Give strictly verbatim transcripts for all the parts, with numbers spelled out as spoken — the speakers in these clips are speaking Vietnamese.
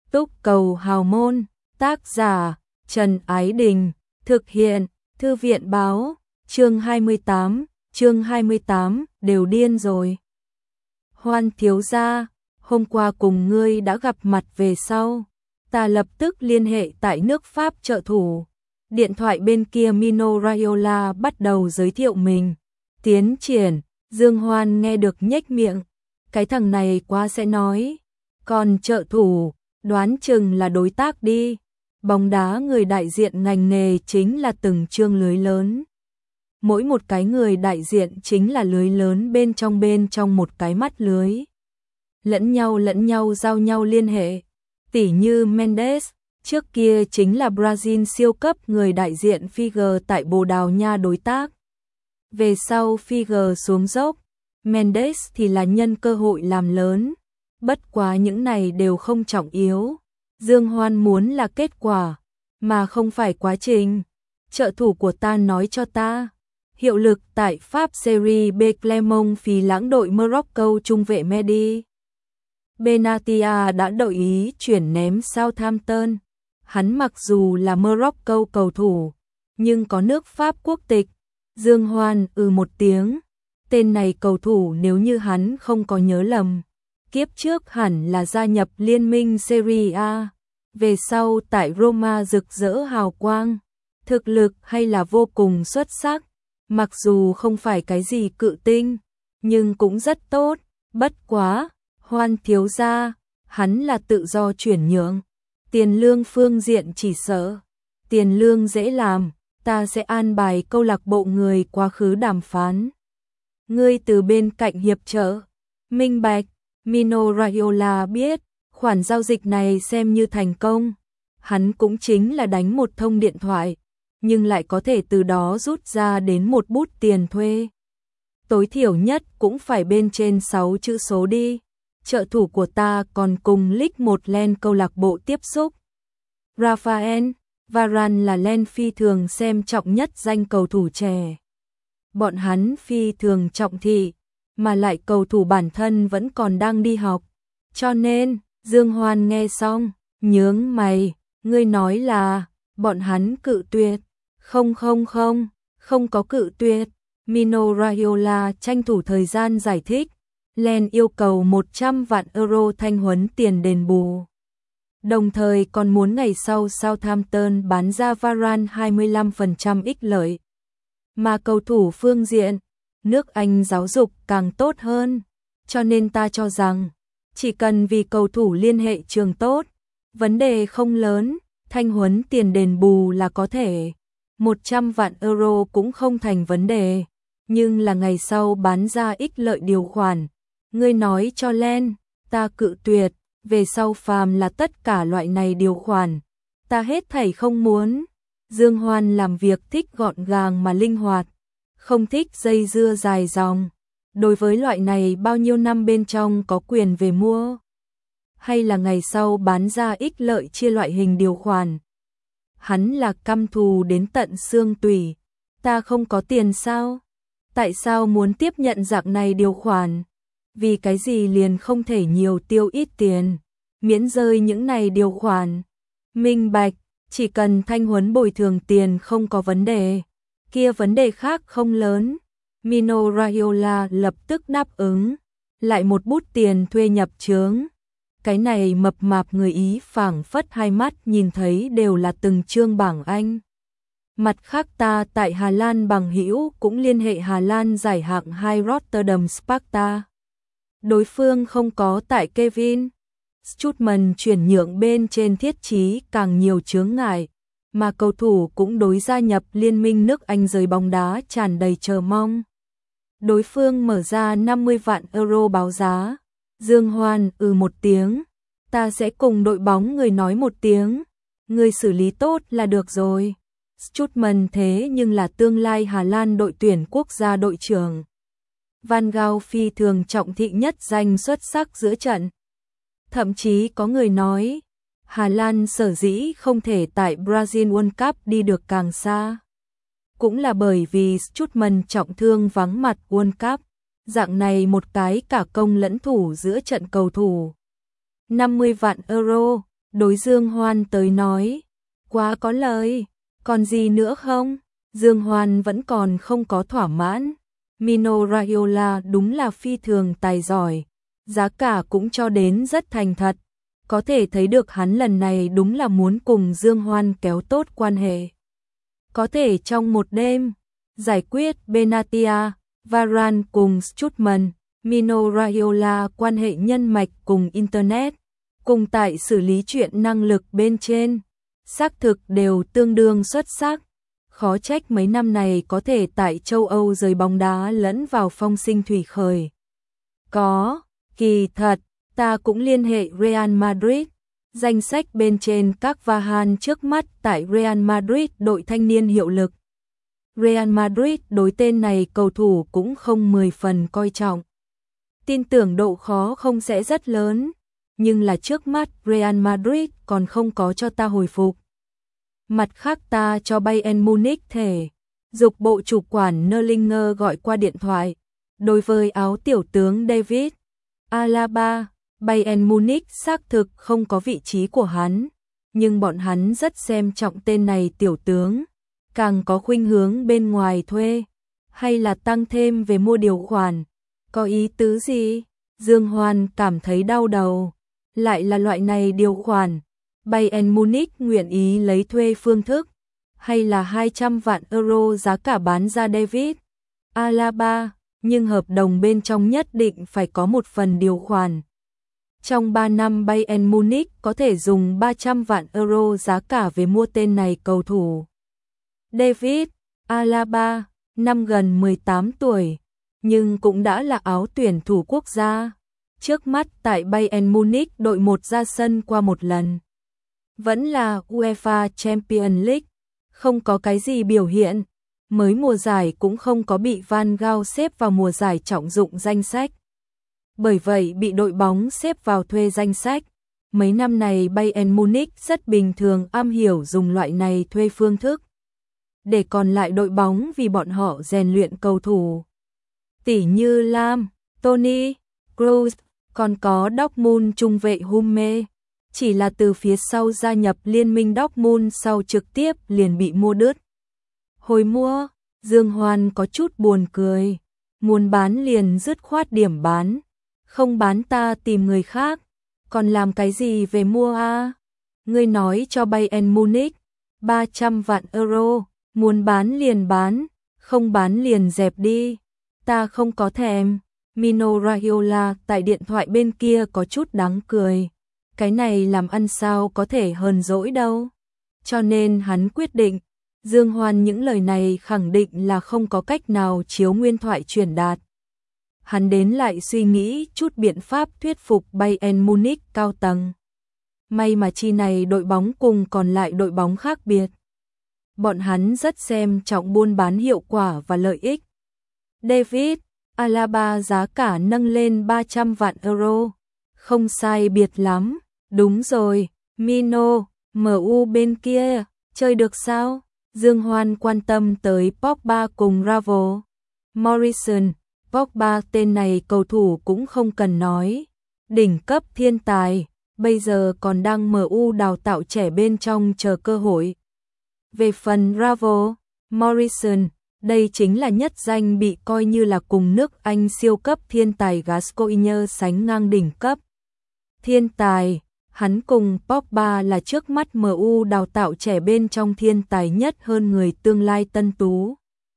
Túc cầu hào môn, tác giả Trần Ái Đình, thực hiện Thư viện báo, chương hai mươi tám, chương hai mươi tám, đều điên rồi. Hoan thiếu gia, hôm qua cùng ngươi đã gặp mặt về sau, ta lập tức liên hệ tại nước Pháp trợ thủ. Điện thoại bên kia Mino Raiola bắt đầu giới thiệu mình. Tiến triển, Dương Hoan nghe được nhếch miệng, cái thằng này quá sẽ nói. Còn trợ thủ, đoán chừng là đối tác đi. Bóng đá người đại diện ngành nghề chính là từng chương lưới lớn. Mỗi một cái người đại diện chính là lưới lớn bên trong bên trong một cái mắt lưới. Lẫn nhau lẫn nhau giao nhau liên hệ. Tỉ như Mendes, trước kia chính là Brazil siêu cấp người đại diện Figue tại Bồ Đào Nha đối tác. Về sau Figue xuống dốc, Mendes thì là nhân cơ hội làm lớn. Bất quá những này đều không trọng yếu. Dương Hoan muốn là kết quả, mà không phải quá trình. Trợ thủ của ta nói cho ta, hiệu lực tại Pháp Serie B Clermont phí lãng đội Morocco trung vệ Mehdi Benatia đã đồng ý chuyển ném Southampton. Hắn mặc dù là Morocco cầu thủ, nhưng có nước Pháp quốc tịch. Dương Hoan ừ một tiếng. Tên này cầu thủ nếu như hắn không có nhớ lầm, kiếp trước hẳn là gia nhập liên minh Serie A, về sau tại Roma rực rỡ hào quang, thực lực hay là vô cùng xuất sắc, mặc dù không phải cái gì cự tinh, nhưng cũng rất tốt. Bất quá, Hoan thiếu gia, hắn là tự do chuyển nhượng, tiền lương phương diện chỉ sợ, tiền lương dễ làm, ta sẽ an bài câu lạc bộ người quá khứ đàm phán. Ngươi từ bên cạnh hiệp trợ, minh bạch. Mino Raiola biết, khoản giao dịch này xem như thành công. Hắn cũng chính là đánh một thông điện thoại, nhưng lại có thể từ đó rút ra đến một bút tiền thuê. Tối thiểu nhất cũng phải bên trên sáu chữ số đi. Trợ thủ của ta còn cùng Ligue một Len câu lạc bộ tiếp xúc. Raphael Varane là Len phi thường xem trọng nhất danh cầu thủ trẻ. Bọn hắn phi thường trọng thị, mà lại cầu thủ bản thân vẫn còn đang đi học. Cho nên, Dương Hoan nghe xong, nhướng mày, ngươi nói là, bọn hắn cự tuyệt. Không không không, không có cự tuyệt. Mino Raiola tranh thủ thời gian giải thích. Len yêu cầu một trăm vạn euro thanh huấn tiền đền bù. Đồng thời còn muốn ngày sau Southampton bán ra Varane hai mươi lăm phần trăm ích lợi. Mà cầu thủ phương diện, nước Anh giáo dục càng tốt hơn, cho nên ta cho rằng, chỉ cần vì cầu thủ liên hệ trường tốt, vấn đề không lớn, thanh huấn tiền đền bù là có thể, một trăm vạn euro cũng không thành vấn đề, nhưng là ngày sau bán ra ích lợi điều khoản. Ngươi nói cho Len, ta cự tuyệt, về sau phàm là tất cả loại này điều khoản, ta hết thảy không muốn. Dương Hoan làm việc thích gọn gàng mà linh hoạt, không thích dây dưa dài dòng. Đối với loại này bao nhiêu năm bên trong có quyền về mua, hay là ngày sau bán ra ích lợi chia loại hình điều khoản, hắn là căm thù đến tận xương tủy. Ta không có tiền sao? Tại sao muốn tiếp nhận dạng này điều khoản? Vì cái gì liền không thể nhiều tiêu ít tiền, miễn rơi những này điều khoản? Minh bạch, chỉ cần thanh huấn bồi thường tiền không có vấn đề, kia vấn đề khác không lớn. Mino Raiola lập tức đáp ứng, lại một bút tiền thuê nhập chướng. Cái này mập mạp người Ý phảng phất hai mắt nhìn thấy đều là từng chương bảng Anh. Mặt khác ta tại Hà Lan bằng hữu cũng liên hệ Hà Lan giải hạng hai Rotterdam Sparta. Đối phương không có tại Kevin Strootman chuyển nhượng bên trên thiết trí càng nhiều chướng ngại, mà cầu thủ cũng đối gia nhập liên minh nước Anh giới bóng đá tràn đầy chờ mong. Đối phương mở ra năm mươi vạn euro báo giá. Dương Hoan ừ một tiếng, ta sẽ cùng đội bóng người nói một tiếng, người xử lý tốt là được rồi. Strootman thế nhưng là tương lai Hà Lan đội tuyển quốc gia đội trưởng. Van Gaal phi thường trọng thị nhất danh xuất sắc giữa trận. Thậm chí có người nói, Hà Lan sở dĩ không thể tại Brazil World Cup đi được càng xa, cũng là bởi vì Strootman trọng thương vắng mặt World Cup. Dạng này một cái cả công lẫn thủ giữa trận cầu thủ. năm mươi vạn euro, đối Dương Hoan tới nói, quá có lời, còn gì nữa không? Dương Hoan vẫn còn không có thỏa mãn. Mino Raiola đúng là phi thường tài giỏi, giá cả cũng cho đến rất thành thật, có thể thấy được hắn lần này đúng là muốn cùng Dương Hoan kéo tốt quan hệ. Có thể trong một đêm, giải quyết Benatia, Varane cùng Strootman, Mino Raiola quan hệ nhân mạch cùng Internet, cùng tại xử lý chuyện năng lực bên trên, xác thực đều tương đương xuất sắc. Khó trách mấy năm này có thể tại châu Âu giới bóng đá lẫn vào phong sinh thủy khởi. Có, kỳ thật, ta cũng liên hệ Real Madrid. Danh sách bên trên các Varane trước mắt tại Real Madrid đội thanh niên hiệu lực. Real Madrid đối tên này cầu thủ cũng không mười phần coi trọng. Tin tưởng độ khó không sẽ rất lớn, nhưng là trước mắt Real Madrid còn không có cho ta hồi phục. Mặt khác ta cho Bayern Munich thể dục bộ chủ quản Nerlinger gọi qua điện thoại. Đối với áo tiểu tướng David Alaba, Bayern Munich xác thực không có vị trí của hắn, nhưng bọn hắn rất xem trọng tên này tiểu tướng, càng có khuynh hướng bên ngoài thuê, hay là tăng thêm về mua điều khoản. Có ý tứ gì? Dương Hoan cảm thấy đau đầu, lại là loại này điều khoản. Bayern Munich nguyện ý lấy thuê phương thức, hay là hai trăm vạn euro giá cả bán ra David Alaba, nhưng hợp đồng bên trong nhất định phải có một phần điều khoản. Trong ba năm Bayern Munich có thể dùng ba trăm vạn euro giá cả về mua tên này cầu thủ. David Alaba, năm gần mười tám tuổi, nhưng cũng đã là áo tuyển thủ quốc gia. Trước mắt tại Bayern Munich đội một ra sân qua một lần. Vẫn là UEFA Champions League, không có cái gì biểu hiện. Mới mùa giải cũng không có bị Van Gaal xếp vào mùa giải trọng dụng danh sách. Bởi vậy bị đội bóng xếp vào thuê danh sách. Mấy năm này Bayern Munich rất bình thường am hiểu dùng loại này thuê phương thức. Để còn lại đội bóng vì bọn họ rèn luyện cầu thủ. Tỷ như Lam, Tony, Kroos, còn có Dortmund trung vệ Hummels. Chỉ là từ phía sau gia nhập liên minh Dortmund sau trực tiếp liền bị mua đứt. Hồi mua, Dương Hoan có chút buồn cười. Muốn bán liền dứt khoát điểm bán. Không bán ta tìm người khác. Còn làm cái gì về mua a? Ngươi nói cho Bayern Munich ba trăm vạn euro. Muốn bán liền bán. Không bán liền dẹp đi. Ta không có thèm. Mino Raiola tại điện thoại bên kia có chút đáng cười. Cái này làm ăn sao có thể hờn dỗi đâu. Cho nên hắn quyết định. Dương Hoan những lời này khẳng định là không có cách nào chiếu nguyên thoại truyền đạt. Hắn đến lại suy nghĩ chút biện pháp thuyết phục Bayern Munich cao tầng. May mà chi này đội bóng cùng còn lại đội bóng khác biệt. Bọn hắn rất xem trọng buôn bán hiệu quả và lợi ích. David Alaba giá cả nâng lên ba trăm vạn euro. Không sai biệt lắm. Đúng rồi, Mino, em u bên kia, chơi được sao? Dương Hoan quan tâm tới Pogba cùng Ravo. Morrison, Pogba tên này cầu thủ cũng không cần nói. Đỉnh cấp thiên tài, bây giờ còn đang em u đào tạo trẻ bên trong chờ cơ hội. Về phần Ravo, Morrison, đây chính là nhất danh bị coi như là cùng nước Anh siêu cấp thiên tài Gascoigne sánh ngang đỉnh cấp. Thiên tài, hắn cùng Pogba là trước mắt em u đào tạo trẻ bên trong thiên tài nhất hơn người tương lai tân tú.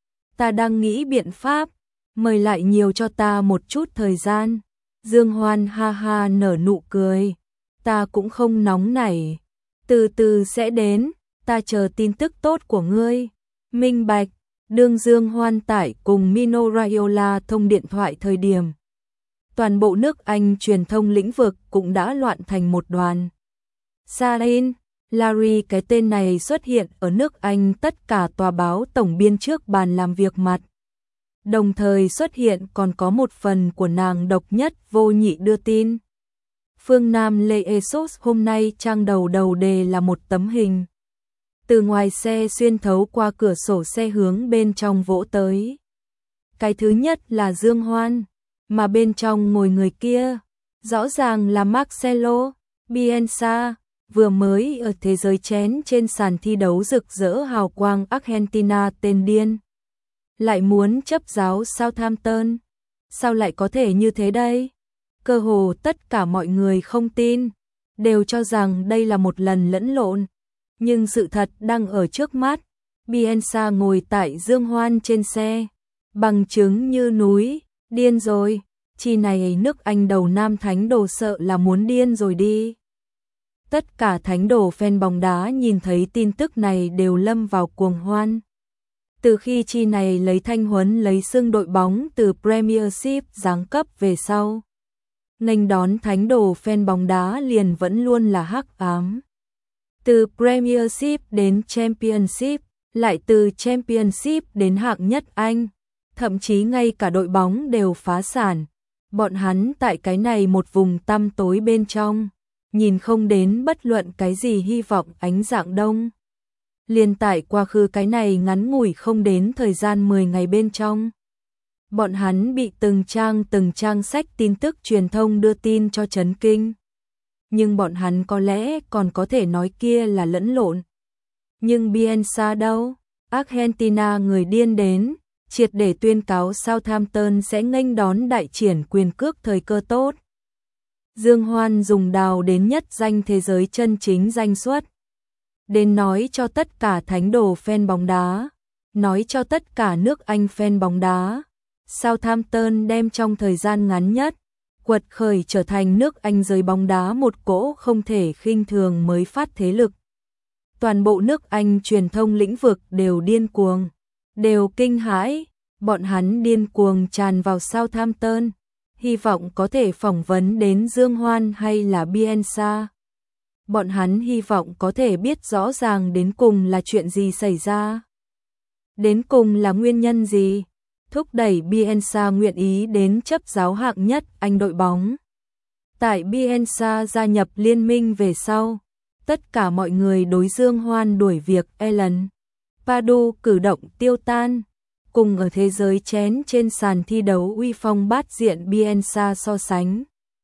Ta đang nghĩ biện pháp, mời lại nhiều cho ta một chút thời gian. Dương Hoan ha ha nở nụ cười. Ta cũng không nóng nảy. Từ từ sẽ đến, ta chờ tin tức tốt của ngươi. Minh bạch, đương Dương Hoan tải cùng Mino Raiola thông điện thoại thời điểm. Toàn bộ nước Anh truyền thông lĩnh vực cũng đã loạn thành một đoàn. Sarin, Larry cái tên này xuất hiện ở nước Anh tất cả tòa báo tổng biên trước bàn làm việc mặt. Đồng thời xuất hiện còn có một phần của nàng độc nhất vô nhị đưa tin. Phương Nam Lê Esos hôm nay trang đầu đầu đề là một tấm hình. Từ ngoài xe xuyên thấu qua cửa sổ xe hướng bên trong vỗ tới. Cái thứ nhất là Dương Hoan, mà bên trong ngồi người kia, rõ ràng là Marcelo Bielsa, vừa mới ở thế giới chén trên sàn thi đấu rực rỡ hào quang Argentina tên điên. Lại muốn chấp giáo Southampton. Sao lại có thể như thế đây? Cơ hồ tất cả mọi người không tin, đều cho rằng đây là một lần lẫn lộn. Nhưng sự thật đang ở trước mắt. Bielsa ngồi tại dương hoan trên xe, bằng chứng như núi, điên rồi. Chi này nước Anh đầu Nam thánh đồ sợ là muốn điên rồi đi. Tất cả thánh đồ fan bóng đá nhìn thấy tin tức này đều lâm vào cuồng hoan. Từ khi chi này lấy thanh huấn lấy xưng đội bóng từ Premiership giáng cấp về sau, nghênh đón thánh đồ fan bóng đá liền vẫn luôn là hắc ám. Từ Premiership đến Championship, lại từ Championship đến hạng nhất Anh, thậm chí ngay cả đội bóng đều phá sản. Bọn hắn tại cái này một vùng tăm tối bên trong, nhìn không đến bất luận cái gì hy vọng ánh dạng đông. Liên tại quá khứ cái này ngắn ngủi không đến thời gian mười ngày bên trong, bọn hắn bị từng trang từng trang sách tin tức truyền thông đưa tin cho chấn kinh. Nhưng bọn hắn có lẽ còn có thể nói kia là lẫn lộn. Nhưng Bielsa đâu? Argentina người điên đến, triệt để tuyên cáo Southampton sẽ nghênh đón đại triển quyền cước thời cơ tốt. Dương Hoan dùng đào đến nhất danh thế giới chân chính danh xuất. Đến nói cho tất cả thánh đồ fan bóng đá, nói cho tất cả nước Anh fan bóng đá, Southampton đem trong thời gian ngắn nhất, quật khởi trở thành nước Anh giới bóng đá một cỗ không thể khinh thường mới phát thế lực. Toàn bộ nước Anh truyền thông lĩnh vực đều điên cuồng, đều kinh hãi, bọn hắn điên cuồng tràn vào Southampton, hy vọng có thể phỏng vấn đến Dương Hoan hay là Bielsa. Bọn hắn hy vọng có thể biết rõ ràng đến cùng là chuyện gì xảy ra. Đến cùng là nguyên nhân gì, thúc đẩy Bielsa nguyện ý đến chấp giáo hạng nhất Anh đội bóng. Tại Bielsa gia nhập liên minh về sau, tất cả mọi người đối Dương Hoan đuổi việc Alan Pardew cử động tiêu tan, cùng ở thế giới chén trên sàn thi đấu uy phong bát diện Bielsa so sánh.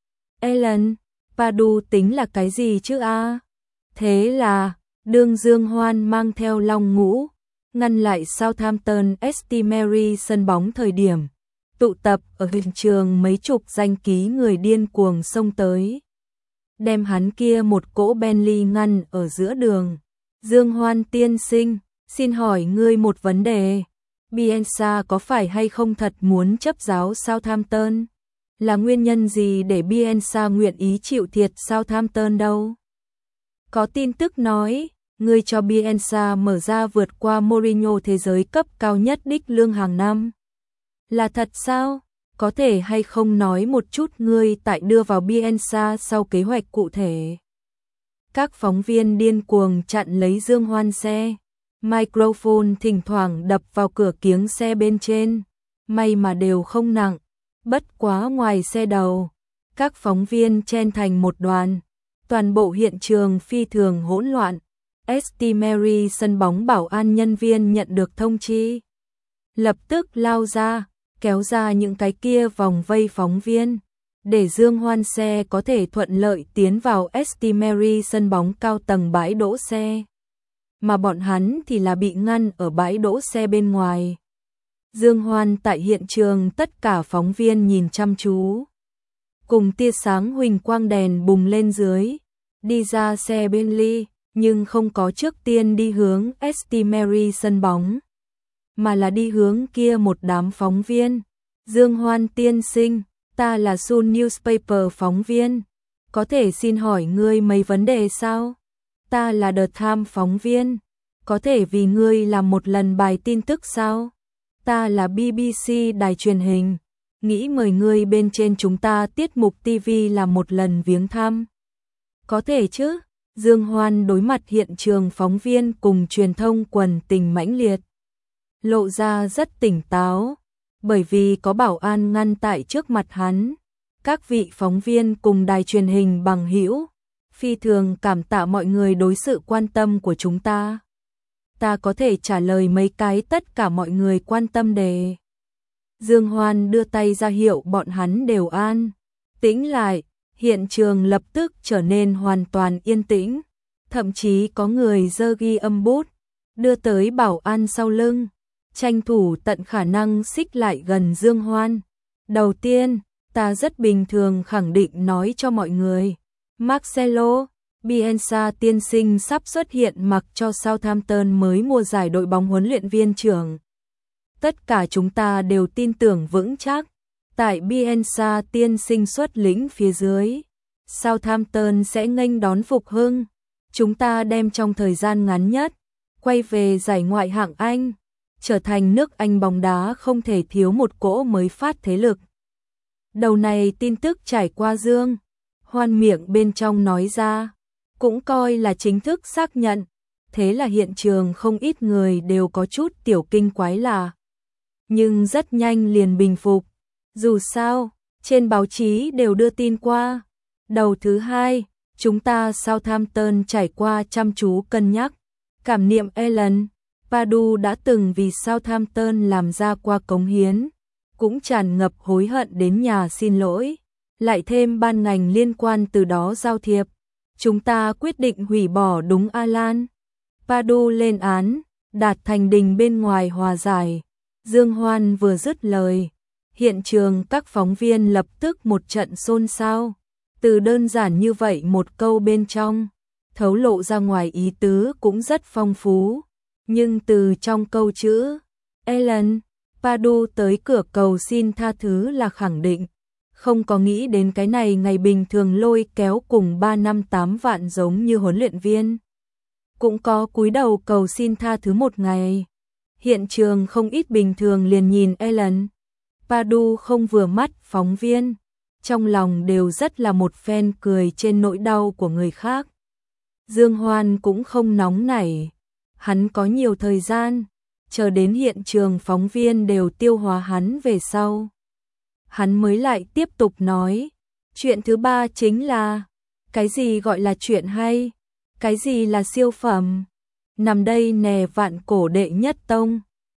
Alan Pardew tính là cái gì chứ a? À? Thế là, đương Dương Hoan mang theo Long Ngũ, ngăn lại Southampton St Mary sân bóng thời điểm, tụ tập ở hiện trường mấy chục danh ký người điên cuồng xông tới. Đem hắn kia một cỗ Bentley ngăn ở giữa đường. Dương Hoan tiên sinh, xin hỏi ngươi một vấn đề. Bielsa có phải hay không thật muốn chấp giáo Southampton? Là nguyên nhân gì để Bielsa nguyện ý chịu thiệt Southampton đâu? Có tin tức nói, ngươi cho Bielsa mở ra vượt qua Mourinho thế giới cấp cao nhất đích lương hàng năm. Là thật sao? Có thể hay không nói một chút ngươi tại đưa vào Bielsa sau kế hoạch cụ thể? Các phóng viên điên cuồng chặn lấy Dương Hoan xe. Microphone thỉnh thoảng đập vào cửa kiếng xe bên trên. May mà đều không nặng. Bất quá ngoài xe đầu, các phóng viên chen thành một đoàn. Toàn bộ hiện trường phi thường hỗn loạn. St Mary sân bóng bảo an nhân viên nhận được thông chi, lập tức lao ra, kéo ra những cái kia vòng vây phóng viên, để Dương Hoan xe có thể thuận lợi tiến vào St Mary sân bóng cao tầng bãi đỗ xe. Mà bọn hắn thì là bị ngăn ở bãi đỗ xe bên ngoài. Dương Hoan tại hiện trường tất cả phóng viên nhìn chăm chú. Cùng tia sáng huỳnh quang đèn bùng lên dưới, đi ra xe Bentley, nhưng không có trước tiên đi hướng St Mary sân bóng, mà là đi hướng kia một đám phóng viên. Dương Hoan tiên sinh, ta là Sun Newspaper phóng viên, có thể xin hỏi ngươi mấy vấn đề sao? Ta là The Times phóng viên, có thể vì ngươi làm một lần bài tin tức sao? Ta là bê bê xê đài truyền hình, nghĩ mời ngươi bên trên chúng ta tiết mục ti vi làm một lần viếng thăm. Có thể chứ? Dương Hoan đối mặt hiện trường phóng viên cùng truyền thông quần tình mãnh liệt, lộ ra rất tỉnh táo, bởi vì có bảo an ngăn tại trước mặt hắn. Các vị phóng viên cùng đài truyền hình bằng hữu, phi thường cảm tạ mọi người đối sự quan tâm của chúng ta. Ta có thể trả lời mấy cái tất cả mọi người quan tâm đề. Dương Hoan đưa tay ra hiệu bọn hắn đều an tĩnh lại, hiện trường lập tức trở nên hoàn toàn yên tĩnh. Thậm chí có người giơ ghi âm bút, đưa tới bảo an sau lưng, tranh thủ tận khả năng xích lại gần Dương Hoan. Đầu tiên, ta rất bình thường khẳng định nói cho mọi người, Marcelo Bielsa tiên sinh sắp xuất hiện mặc cho Southampton mới mua giải đội bóng huấn luyện viên trưởng. Tất cả chúng ta đều tin tưởng vững chắc, tại Bielsa tiên sinh xuất lĩnh phía dưới, Southampton sẽ nghênh đón phục hưng. Chúng ta đem trong thời gian ngắn nhất quay về giải ngoại hạng Anh, trở thành nước Anh bóng đá không thể thiếu một cỗ mới phát thế lực. Đầu này tin tức trải qua Dương Hoan miệng bên trong nói ra, cũng coi là chính thức xác nhận, thế là hiện trường không ít người đều có chút tiểu kinh quái lạ. Nhưng rất nhanh liền bình phục, dù sao, trên báo chí đều đưa tin qua. Đầu thứ hai, chúng ta Southampton trải qua chăm chú cân nhắc, cảm niệm Alan Pardew đã từng vì Southampton làm ra qua cống hiến, cũng tràn ngập hối hận đến nhà xin lỗi, lại thêm ban ngành liên quan từ đó giao thiệp. Chúng ta quyết định hủy bỏ đúng Alan Pardew lên án, đạt thành đình bên ngoài hòa giải. Dương Hoan vừa dứt lời, hiện trường các phóng viên lập tức một trận xôn xao. Từ đơn giản như vậy một câu bên trong, thấu lộ ra ngoài ý tứ cũng rất phong phú. Nhưng từ trong câu chữ, Alan Pardew tới cửa cầu xin tha thứ là khẳng định, không có nghĩ đến cái này ngày bình thường lôi kéo cùng ba năm tám vạn giống như huấn luyện viên. Cũng có cúi đầu cầu xin tha thứ một ngày. Hiện trường không ít bình thường liền nhìn Alan Pardew không vừa mắt phóng viên, trong lòng đều rất là một phen cười trên nỗi đau của người khác. Dương Hoan cũng không nóng nảy, hắn có nhiều thời gian, chờ đến hiện trường phóng viên đều tiêu hóa hắn về sau. Hắn mới lại tiếp tục nói, chuyện thứ ba chính là, cái gì gọi là chuyện hay, cái gì là siêu phẩm. Nằm đây nè vạn cổ đệ nhất tông,